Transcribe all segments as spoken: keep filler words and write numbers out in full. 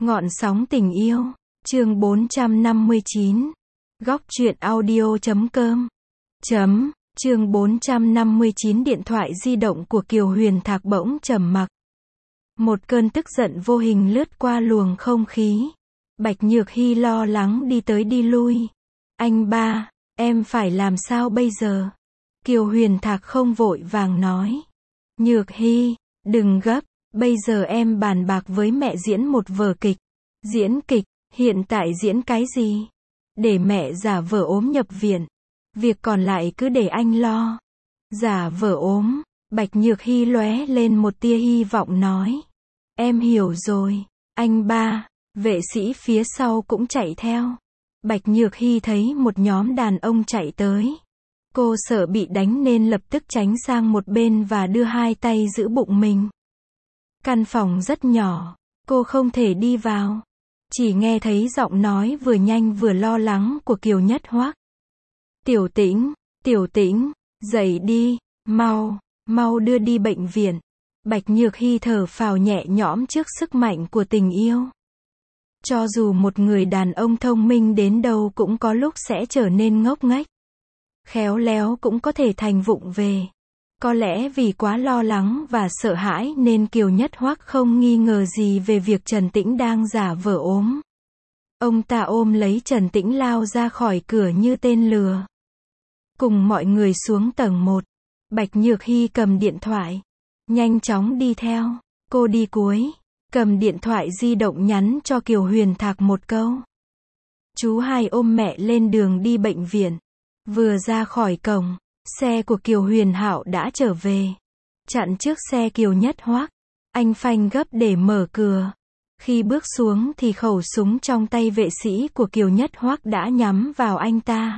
Ngọn sóng tình yêu, chương bốn trăm năm mươi chín. Góc truyện audio chấm com. Chấm, chương bốn trăm năm mươi chín điện thoại di động của Kiều Huyền Thạc bỗng trầm mặc. Một cơn tức giận vô hình lướt qua luồng không khí. Bạch Nhược Hy lo lắng đi tới đi lui. Anh ba, em phải làm sao bây giờ? Kiều Huyền Thạc không vội vàng nói. Nhược Hy, đừng gấp, bây giờ em bàn bạc với mẹ diễn một vở kịch. Diễn kịch, hiện tại diễn cái gì? Để mẹ giả vờ ốm nhập viện. Việc còn lại cứ để anh lo. Giả vờ ốm, Bạch Nhược Hy lóe lên một tia hy vọng nói. Em hiểu rồi, anh ba. Vệ sĩ phía sau cũng chạy theo. Bạch Nhược Hy thấy một nhóm đàn ông chạy tới. Cô sợ bị đánh nên lập tức tránh sang một bên và đưa hai tay giữ bụng mình. Căn phòng rất nhỏ, cô không thể đi vào. Chỉ nghe thấy giọng nói vừa nhanh vừa lo lắng của Kiều Nhất Hoác. Tiểu Tĩnh, Tiểu Tĩnh, dậy đi, mau, mau đưa đi bệnh viện. Bạch Nhược Hy thở phào nhẹ nhõm trước sức mạnh của tình yêu. Cho dù một người đàn ông thông minh đến đâu cũng có lúc sẽ trở nên ngốc nghếch. Khéo léo cũng có thể thành vụng về. Có lẽ vì quá lo lắng và sợ hãi nên Kiều Nhất Hoác không nghi ngờ gì về việc Trần Tĩnh đang giả vờ ốm. Ông ta ôm lấy Trần Tĩnh lao ra khỏi cửa như tên lừa. Cùng mọi người xuống tầng một. Bạch Nhược Hy cầm điện thoại. Nhanh chóng đi theo. Cô đi cuối. Cầm điện thoại di động nhắn cho Kiều Huyền Thạc một câu. Chú hai ôm mẹ lên đường đi bệnh viện. Vừa ra khỏi cổng, xe của Kiều Huyền Hạo đã trở về. Chặn trước xe Kiều Nhất Hoác. Anh phanh gấp để mở cửa. Khi bước xuống thì khẩu súng trong tay vệ sĩ của Kiều Nhất Hoác đã nhắm vào anh ta.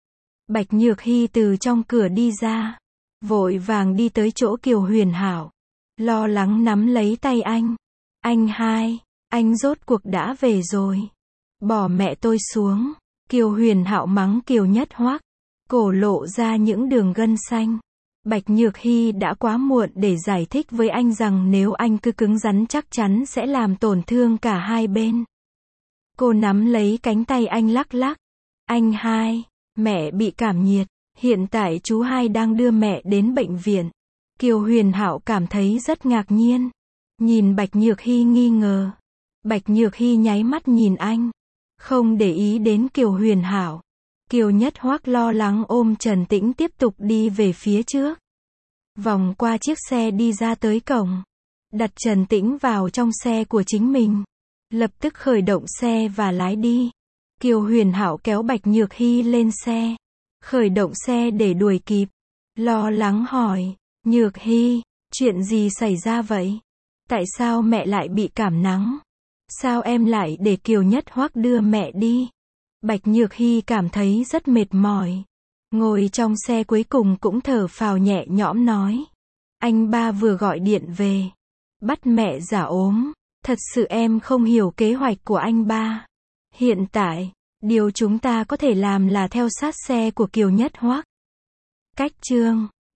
Bạch Nhược Hy từ trong cửa đi ra. Vội vàng đi tới chỗ Kiều Huyền Hạo. Lo lắng nắm lấy tay anh. Anh hai, anh rốt cuộc đã về rồi. Bỏ mẹ tôi xuống. Kiều Huyền Hạo mắng Kiều Nhất Hoác. Cổ lộ ra những đường gân xanh. Bạch Nhược Hy đã quá muộn để giải thích với anh rằng nếu anh cứ cứng rắn chắc chắn sẽ làm tổn thương cả hai bên. Cô nắm lấy cánh tay anh lắc lắc. Anh hai, mẹ bị cảm nhiệt. Hiện tại chú hai đang đưa mẹ đến bệnh viện. Kiều Huyền Hạo cảm thấy rất ngạc nhiên. Nhìn Bạch Nhược Hy nghi ngờ. Bạch Nhược Hy nháy mắt nhìn anh. Không để ý đến Kiều Huyền Hạo. Kiều Nhất Hoác lo lắng ôm Trần Tĩnh tiếp tục đi về phía trước. Vòng qua chiếc xe đi ra tới cổng. Đặt Trần Tĩnh vào trong xe của chính mình. Lập tức khởi động xe và lái đi. Kiều Huyền Hạo kéo Bạch Nhược Hy lên xe. Khởi động xe để đuổi kịp. Lo lắng hỏi. Nhược Hy, chuyện gì xảy ra vậy? Tại sao mẹ lại bị cảm nắng? Sao em lại để Kiều Nhất Hoác đưa mẹ đi? Bạch Nhược Hy cảm thấy rất mệt mỏi. Ngồi trong xe cuối cùng cũng thở phào nhẹ nhõm nói. Anh ba vừa gọi điện về. Bắt mẹ giả ốm. Thật sự em không hiểu kế hoạch của anh ba. Hiện tại, điều chúng ta có thể làm là theo sát xe của Kiều Nhất Hoác. Cách chương